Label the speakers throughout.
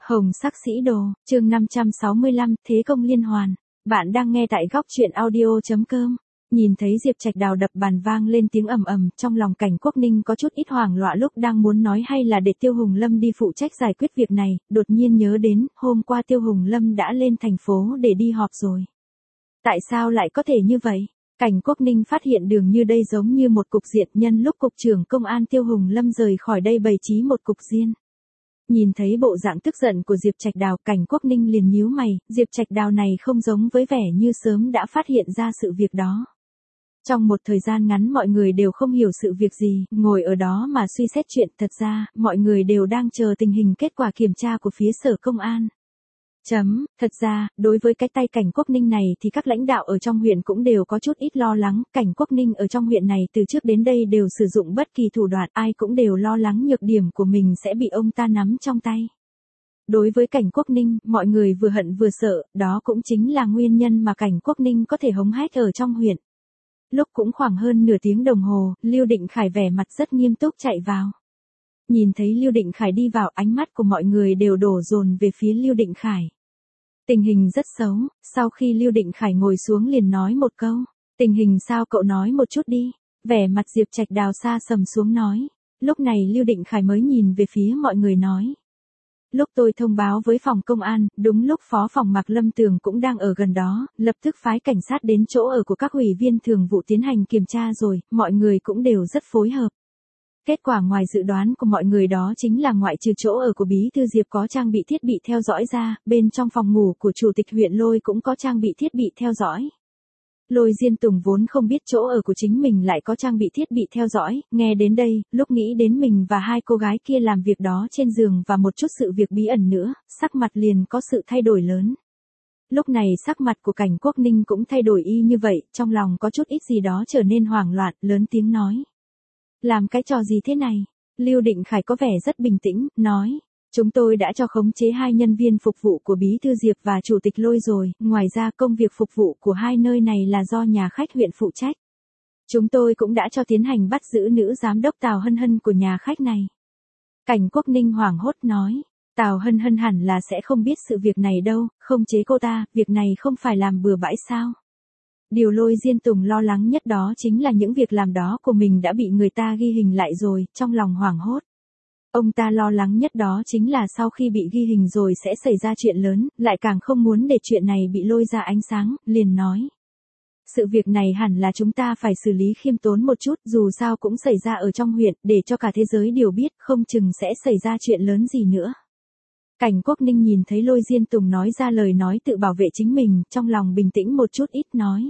Speaker 1: Hồng sắc sĩ đồ, chương 565, Thế công liên hoàn. Bạn đang nghe tại góc truyện audio.com. Nhìn thấy Diệp Trạch Đào đập bàn vang lên tiếng ầm ầm, trong lòng Cảnh Quốc Ninh có chút ít hoảng loạn, lúc đang muốn nói hay là để Tiêu Hùng Lâm đi phụ trách giải quyết việc này, đột nhiên nhớ đến, hôm qua Tiêu Hùng Lâm đã lên thành phố để đi họp rồi. Tại sao lại có thể như vậy? Cảnh Quốc Ninh phát hiện dường như đây giống như một cục diện, nhân lúc cục trưởng công an Tiêu Hùng Lâm rời khỏi đây bày trí một cục diên. Nhìn thấy bộ dạng tức giận của Diệp Trạch Đào, Cảnh Quốc Ninh liền nhíu mày, Diệp Trạch Đào này không giống với vẻ như sớm đã phát hiện ra sự việc đó. Trong một thời gian ngắn mọi người đều không hiểu sự việc gì, ngồi ở đó mà suy xét chuyện, thật ra, mọi người đều đang chờ tình hình kết quả kiểm tra của phía sở công an. Thật ra, đối với cái tay Cảnh Quốc Ninh này thì các lãnh đạo ở trong huyện cũng đều có chút ít lo lắng, Cảnh Quốc Ninh ở trong huyện này từ trước đến đây đều sử dụng bất kỳ thủ đoạn, ai cũng đều lo lắng nhược điểm của mình sẽ bị ông ta nắm trong tay. Đối với Cảnh Quốc Ninh, mọi người vừa hận vừa sợ, đó cũng chính là nguyên nhân mà Cảnh Quốc Ninh có thể hống hách ở trong huyện. Lúc cũng khoảng hơn nửa tiếng đồng hồ, Lưu Định Khải vẻ mặt rất nghiêm túc chạy vào. Nhìn thấy Lưu Định Khải đi vào, ánh mắt của mọi người đều đổ dồn về phía Lưu Định Khải. Tình hình rất xấu, sau khi Lưu Định Khải ngồi xuống liền nói một câu. Tình hình sao cậu nói một chút đi. Vẻ mặt Diệp Trạch Đào xa sầm xuống nói. Lúc này Lưu Định Khải mới nhìn về phía mọi người nói. Lúc tôi thông báo với phòng công an, đúng lúc phó phòng Mạc Lâm Tường cũng đang ở gần đó, lập tức phái cảnh sát đến chỗ ở của các ủy viên thường vụ tiến hành kiểm tra rồi, mọi người cũng đều rất phối hợp. Kết quả ngoài dự đoán của mọi người đó chính là ngoại trừ chỗ ở của Bí thư Diệp có trang bị thiết bị theo dõi ra, bên trong phòng ngủ của chủ tịch huyện Lôi cũng có trang bị thiết bị theo dõi. Lôi Diên Tùng vốn không biết chỗ ở của chính mình lại có trang bị thiết bị theo dõi, nghe đến đây, lúc nghĩ đến mình và hai cô gái kia làm việc đó trên giường và một chút sự việc bí ẩn nữa, sắc mặt liền có sự thay đổi lớn. Lúc này sắc mặt của Cảnh Quốc Ninh cũng thay đổi y như vậy, trong lòng có chút ít gì đó trở nên hoảng loạn, lớn tiếng nói. Làm cái trò gì thế này? Lưu Định Khải có vẻ rất bình tĩnh, nói. Chúng tôi đã cho khống chế hai nhân viên phục vụ của Bí thư Diệp và Chủ tịch Lôi rồi, ngoài ra công việc phục vụ của hai nơi này là do nhà khách huyện phụ trách. Chúng tôi cũng đã cho tiến hành bắt giữ nữ giám đốc Tào Hân Hân của nhà khách này. Cảnh Quốc Ninh hoảng hốt nói. Tào Hân Hân hẳn là sẽ không biết sự việc này đâu, không chế cô ta, việc này không phải làm bừa bãi sao? Điều Lôi Diên Tùng lo lắng nhất đó chính là những việc làm đó của mình đã bị người ta ghi hình lại rồi, trong lòng hoảng hốt. Ông ta lo lắng nhất đó chính là sau khi bị ghi hình rồi sẽ xảy ra chuyện lớn, lại càng không muốn để chuyện này bị lôi ra ánh sáng, liền nói. Sự việc này hẳn là chúng ta phải xử lý khiêm tốn một chút, dù sao cũng xảy ra ở trong huyện, để cho cả thế giới đều biết, không chừng sẽ xảy ra chuyện lớn gì nữa. Cảnh Quốc Ninh nhìn thấy Lôi Diên Tùng nói ra lời nói tự bảo vệ chính mình, trong lòng bình tĩnh một chút ít nói.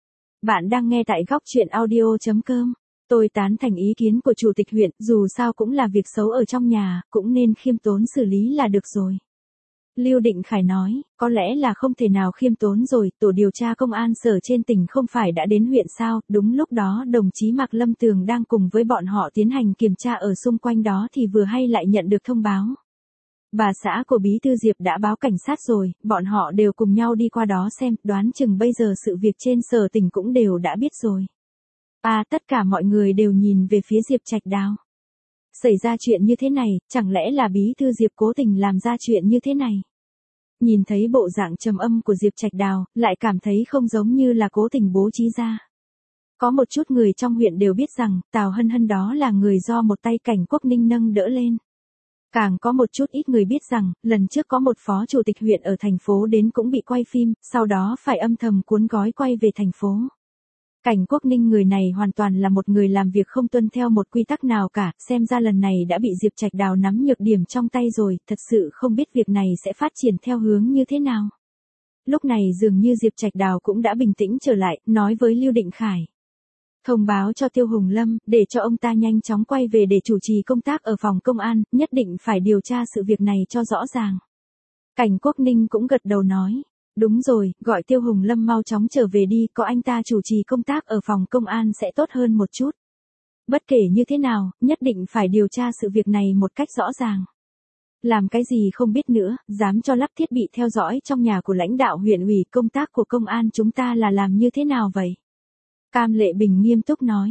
Speaker 1: Bạn đang nghe tại góc truyện audio.com. Tôi tán thành ý kiến của chủ tịch huyện, dù sao cũng là việc xấu ở trong nhà, cũng nên khiêm tốn xử lý là được rồi. Lưu Định Khải nói, có lẽ là không thể nào khiêm tốn rồi, tổ điều tra công an sở trên tỉnh không phải đã đến huyện sao, đúng lúc đó đồng chí Mạc Lâm Tường đang cùng với bọn họ tiến hành kiểm tra ở xung quanh đó thì vừa hay lại nhận được thông báo. Bà xã của Bí thư Diệp đã báo cảnh sát rồi, bọn họ đều cùng nhau đi qua đó xem, đoán chừng bây giờ sự việc trên sở tỉnh cũng đều đã biết rồi. Tất cả mọi người đều nhìn về phía Diệp Trạch Đào. Xảy ra chuyện như thế này, chẳng lẽ là Bí thư Diệp cố tình làm ra chuyện như thế này? Nhìn thấy bộ dạng trầm âm của Diệp Trạch Đào, lại cảm thấy không giống như là cố tình bố trí ra. Có một chút người trong huyện đều biết rằng, Tào Hân Hân đó là người do một tay Cảnh Quốc Ninh nâng đỡ lên. Càng có một chút ít người biết rằng, lần trước có một phó chủ tịch huyện ở thành phố đến cũng bị quay phim, sau đó phải âm thầm cuốn gói quay về thành phố. Cảnh Quốc Ninh người này hoàn toàn là một người làm việc không tuân theo một quy tắc nào cả, xem ra lần này đã bị Diệp Trạch Đào nắm nhược điểm trong tay rồi, thật sự không biết việc này sẽ phát triển theo hướng như thế nào. Lúc này dường như Diệp Trạch Đào cũng đã bình tĩnh trở lại, nói với Lưu Định Khải. Thông báo cho Tiêu Hùng Lâm, để cho ông ta nhanh chóng quay về để chủ trì công tác ở phòng công an, nhất định phải điều tra sự việc này cho rõ ràng. Cảnh Quốc Ninh cũng gật đầu nói. Đúng rồi, gọi Tiêu Hùng Lâm mau chóng trở về đi, có anh ta chủ trì công tác ở phòng công an sẽ tốt hơn một chút. Bất kể như thế nào, nhất định phải điều tra sự việc này một cách rõ ràng. Làm cái gì không biết nữa, dám cho lắp thiết bị theo dõi trong nhà của lãnh đạo huyện ủy, công tác của công an chúng ta là làm như thế nào vậy? Cam Lệ Bình nghiêm túc nói.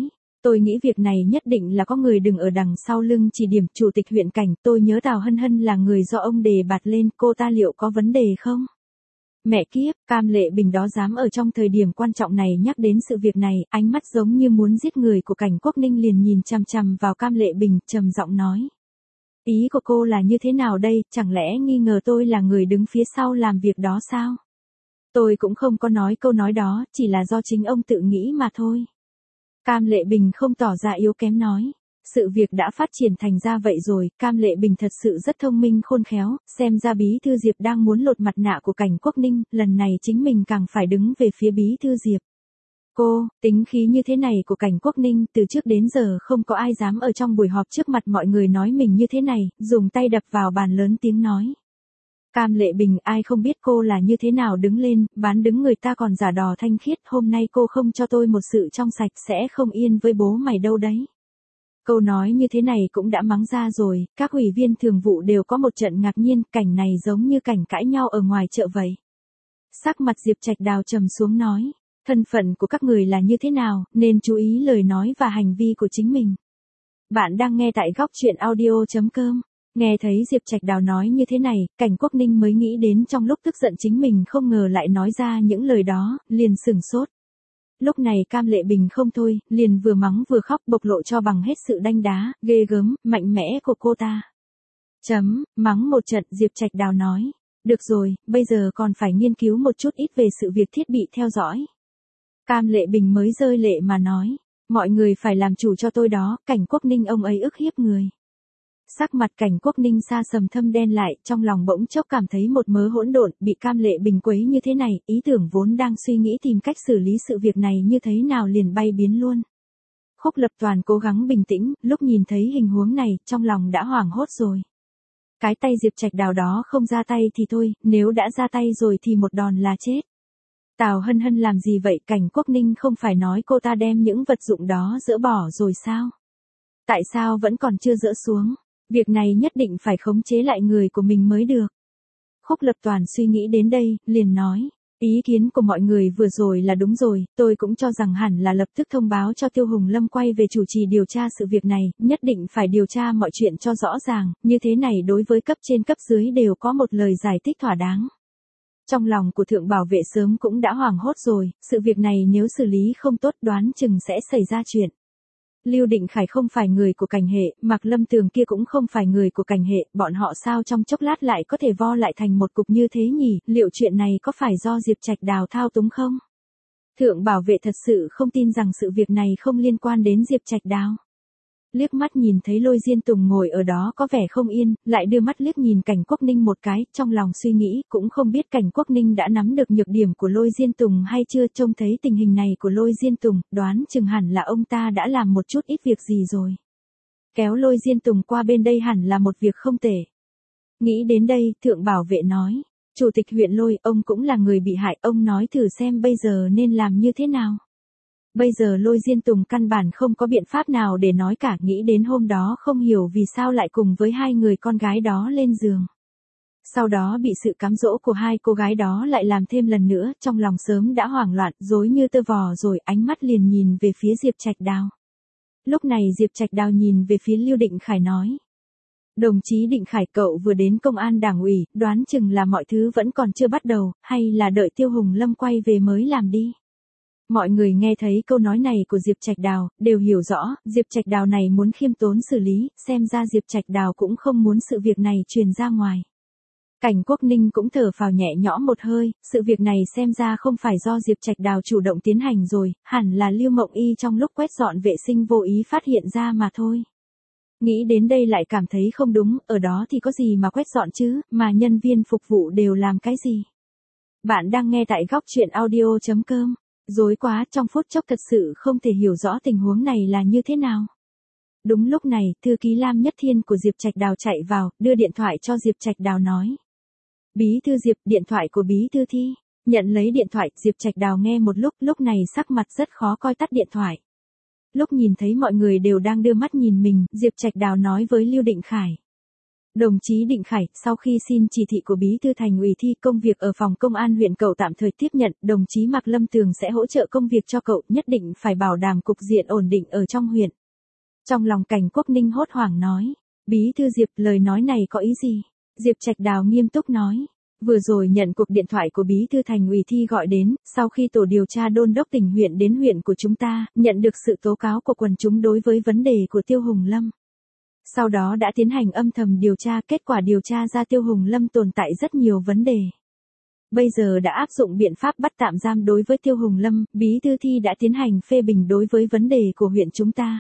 Speaker 1: Tôi nghĩ việc này nhất định là có người đứng ở đằng sau lưng chỉ điểm. Chủ tịch huyện Cảnh, tôi nhớ Tào Hân Hân là người do ông đề bạt lên, cô ta liệu có vấn đề không? Mẹ kiếp, Cam Lệ Bình đó dám ở trong thời điểm quan trọng này nhắc đến sự việc này, ánh mắt giống như muốn giết người của Cảnh Quốc Ninh liền nhìn chằm chằm vào Cam Lệ Bình, trầm giọng nói. Ý của cô là như thế nào đây, chẳng lẽ nghi ngờ tôi là người đứng phía sau làm việc đó sao? Tôi cũng không có nói câu nói đó, chỉ là do chính ông tự nghĩ mà thôi. Cam Lệ Bình không tỏ ra yếu kém nói. Sự việc đã phát triển thành ra vậy rồi, Cam Lệ Bình thật sự rất thông minh khôn khéo, xem ra Bí Thư Diệp đang muốn lột mặt nạ của Cảnh Quốc Ninh, lần này chính mình càng phải đứng về phía Bí Thư Diệp. Cô, tính khí như thế này của Cảnh Quốc Ninh từ trước đến giờ không có ai dám ở trong buổi họp trước mặt mọi người nói mình như thế này, dùng tay đập vào bàn lớn tiếng nói. Cam Lệ Bình, ai không biết cô là như thế nào đứng lên, bán đứng người ta còn giả đò thanh khiết, hôm nay cô không cho tôi một sự trong sạch sẽ không yên với bố mày đâu đấy. Câu nói như thế này cũng đã mắng ra rồi, các ủy viên thường vụ đều có một trận ngạc nhiên, cảnh này giống như cảnh cãi nhau ở ngoài chợ vậy. Sắc mặt Diệp Trạch Đào trầm xuống nói, thân phận của các người là như thế nào, nên chú ý lời nói và hành vi của chính mình. Bạn đang nghe tại góc truyện audio.com. Nghe thấy Diệp Trạch Đào nói như thế này, Cảnh Quốc Ninh mới nghĩ đến trong lúc tức giận chính mình không ngờ lại nói ra những lời đó, liền sửng sốt. Lúc này Cam Lệ Bình không thôi, liền vừa mắng vừa khóc bộc lộ cho bằng hết sự đanh đá, ghê gớm, mạnh mẽ của cô ta. Mắng một trận Diệp Trạch Đào nói. Được rồi, bây giờ còn phải nghiên cứu một chút ít về sự việc thiết bị theo dõi. Cam Lệ Bình mới rơi lệ mà nói. Mọi người phải làm chủ cho tôi đó, Cảnh Quốc Ninh ông ấy ức hiếp người. Sắc mặt Cảnh Quốc Ninh xa sầm thâm đen lại, trong lòng bỗng chốc cảm thấy một mớ hỗn độn, bị Cam Lệ Bình quấy như thế này, ý tưởng vốn đang suy nghĩ tìm cách xử lý sự việc này như thế nào liền bay biến luôn. Khúc Lập Toàn cố gắng bình tĩnh, lúc nhìn thấy hình huống này, trong lòng đã hoảng hốt rồi. Cái tay Diệp Trạch Đào đó không ra tay thì thôi, nếu đã ra tay rồi thì một đòn là chết. Tào Hân Hân làm gì vậy, Cảnh Quốc Ninh không phải nói cô ta đem những vật dụng đó dỡ bỏ rồi sao? Tại sao vẫn còn chưa dỡ xuống? Việc này nhất định phải khống chế lại người của mình mới được. Khúc Lập Toàn suy nghĩ đến đây, liền nói. Ý kiến của mọi người vừa rồi là đúng rồi, tôi cũng cho rằng hẳn là lập tức thông báo cho Tiêu Hùng Lâm quay về chủ trì điều tra sự việc này, nhất định phải điều tra mọi chuyện cho rõ ràng, như thế này đối với cấp trên cấp dưới đều có một lời giải thích thỏa đáng. Trong lòng của Thượng Bảo Vệ sớm cũng đã hoảng hốt rồi, sự việc này nếu xử lý không tốt đoán chừng sẽ xảy ra chuyện. Lưu Định Khải không phải người của Cảnh Hệ, Mạc Lâm Tường kia cũng không phải người của Cảnh Hệ, bọn họ sao trong chốc lát lại có thể vo lại thành một cục như thế nhỉ, liệu chuyện này có phải do Diệp Trạch Đào thao túng không? Thượng Bảo Vệ thật sự không tin rằng sự việc này không liên quan đến Diệp Trạch Đào. Liếc mắt nhìn thấy Lôi Diên Tùng ngồi ở đó có vẻ không yên, lại đưa mắt liếc nhìn Cảnh Quốc Ninh một cái, trong lòng suy nghĩ, cũng không biết Cảnh Quốc Ninh đã nắm được nhược điểm của Lôi Diên Tùng hay chưa, trông thấy tình hình này của Lôi Diên Tùng, đoán chừng hẳn là ông ta đã làm một chút ít việc gì rồi. Kéo Lôi Diên Tùng qua bên đây hẳn là một việc không tệ. Nghĩ đến đây, Thượng Bảo Vệ nói, Chủ tịch huyện Lôi, ông cũng là người bị hại, ông nói thử xem bây giờ nên làm như thế nào. Bây giờ Lôi Diên Tùng căn bản không có biện pháp nào để nói cả, nghĩ đến hôm đó không hiểu vì sao lại cùng với hai người con gái đó lên giường. Sau đó bị sự cám dỗ của hai cô gái đó lại làm thêm lần nữa, trong lòng sớm đã hoảng loạn, rối như tơ vò rồi, ánh mắt liền nhìn về phía Diệp Trạch Đào. Lúc này Diệp Trạch Đào nhìn về phía Lưu Định Khải nói. Đồng chí Định Khải, cậu vừa đến công an đảng ủy, đoán chừng là mọi thứ vẫn còn chưa bắt đầu, hay là đợi Tiêu Hùng Lâm quay về mới làm đi. Mọi người nghe thấy câu nói này của Diệp Trạch Đào, đều hiểu rõ, Diệp Trạch Đào này muốn khiêm tốn xử lý, xem ra Diệp Trạch Đào cũng không muốn sự việc này truyền ra ngoài. Cảnh Quốc Ninh cũng thở phào nhẹ nhõm một hơi, sự việc này xem ra không phải do Diệp Trạch Đào chủ động tiến hành rồi, hẳn là Lưu Mộng Y trong lúc quét dọn vệ sinh vô ý phát hiện ra mà thôi. Nghĩ đến đây lại cảm thấy không đúng, ở đó thì có gì mà quét dọn chứ, mà nhân viên phục vụ đều làm cái gì. Bạn đang nghe tại góc truyện audio.com. Rối quá, trong phút chốc thật sự không thể hiểu rõ tình huống này là như thế nào. Đúng lúc này, thư ký Lam Nhất Thiên của Diệp Trạch Đào chạy vào, đưa điện thoại cho Diệp Trạch Đào nói. Bí thư Diệp, điện thoại của Bí thư Thi. Nhận lấy điện thoại, Diệp Trạch Đào nghe một lúc này sắc mặt rất khó coi, tắt điện thoại. Lúc nhìn thấy mọi người đều đang đưa mắt nhìn mình, Diệp Trạch Đào nói với Lưu Định Khải. Đồng chí Định Khải, sau khi xin chỉ thị của Bí thư Thành ủy thi công việc ở phòng công an huyện cậu tạm thời tiếp nhận, đồng chí Mạc Lâm Tường sẽ hỗ trợ công việc cho cậu, nhất định phải bảo đảm cục diện ổn định ở trong huyện. Trong lòng Cảnh Quốc Ninh hốt hoảng nói, Bí thư Diệp, lời nói này có ý gì? Diệp Trạch Đào nghiêm túc nói, vừa rồi nhận cuộc điện thoại của Bí thư Thành ủy thi gọi đến, sau khi tổ điều tra đôn đốc tỉnh huyện đến huyện của chúng ta, nhận được sự tố cáo của quần chúng đối với vấn đề của Tiêu Hùng Lâm. Sau đó đã tiến hành âm thầm điều tra, kết quả điều tra ra Tiêu Hùng Lâm tồn tại rất nhiều vấn đề. Bây giờ đã áp dụng biện pháp bắt tạm giam đối với Tiêu Hùng Lâm, Bí thư thi đã tiến hành phê bình đối với vấn đề của huyện chúng ta.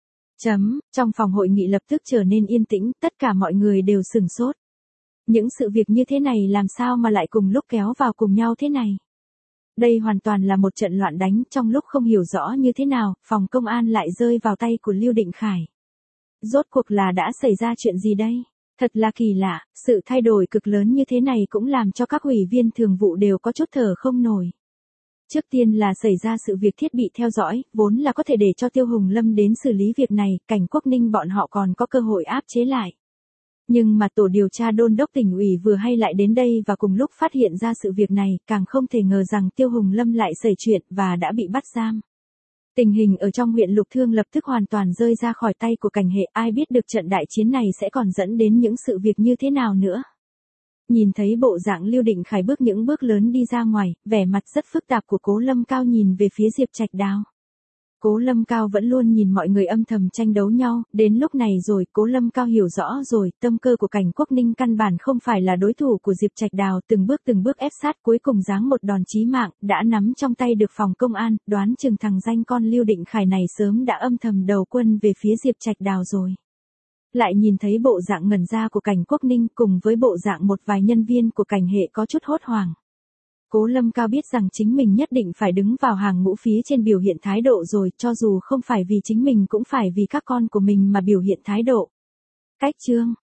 Speaker 1: Trong phòng hội nghị lập tức trở nên yên tĩnh, tất cả mọi người đều sửng sốt. Những sự việc như thế này làm sao mà lại cùng lúc kéo vào cùng nhau thế này? Đây hoàn toàn là một trận loạn đánh, trong lúc không hiểu rõ như thế nào, phòng công an lại rơi vào tay của Lưu Định Khải. Rốt cuộc là đã xảy ra chuyện gì đây? Thật là kỳ lạ, sự thay đổi cực lớn như thế này cũng làm cho các ủy viên thường vụ đều có chút thở không nổi. Trước tiên là xảy ra sự việc thiết bị theo dõi, vốn là có thể để cho Tiêu Hùng Lâm đến xử lý việc này, Cảnh Quốc Ninh bọn họ còn có cơ hội áp chế lại. Nhưng mà tổ điều tra đôn đốc tỉnh ủy vừa hay lại đến đây và cùng lúc phát hiện ra sự việc này, càng không thể ngờ rằng Tiêu Hùng Lâm lại xảy chuyện và đã bị bắt giam. Tình hình ở trong huyện Lục Thương lập tức hoàn toàn rơi ra khỏi tay của Cảnh Hệ, ai biết được trận đại chiến này sẽ còn dẫn đến những sự việc như thế nào nữa. Nhìn thấy bộ dạng Lưu Định Khải bước những bước lớn đi ra ngoài, vẻ mặt rất phức tạp của Cố Lâm Cao nhìn về phía Diệp Trạch Đào. Cố Lâm Cao vẫn luôn nhìn mọi người âm thầm tranh đấu nhau, đến lúc này rồi, Cố Lâm Cao hiểu rõ rồi, tâm cơ của Cảnh Quốc Ninh căn bản không phải là đối thủ của Diệp Trạch Đào, từng bước ép sát, cuối cùng giáng một đòn chí mạng, đã nắm trong tay được phòng công an, đoán chừng thằng danh con Lưu Định Khải này sớm đã âm thầm đầu quân về phía Diệp Trạch Đào rồi. Lại nhìn thấy bộ dạng ngẩn ra của Cảnh Quốc Ninh cùng với bộ dạng một vài nhân viên của Cảnh Hệ có chút hốt hoảng. Cố Lâm Cao biết rằng chính mình nhất định phải đứng vào hàng ngũ phía trên biểu hiện thái độ rồi, cho dù không phải vì chính mình cũng phải vì các con của mình mà biểu hiện thái độ. Cách chương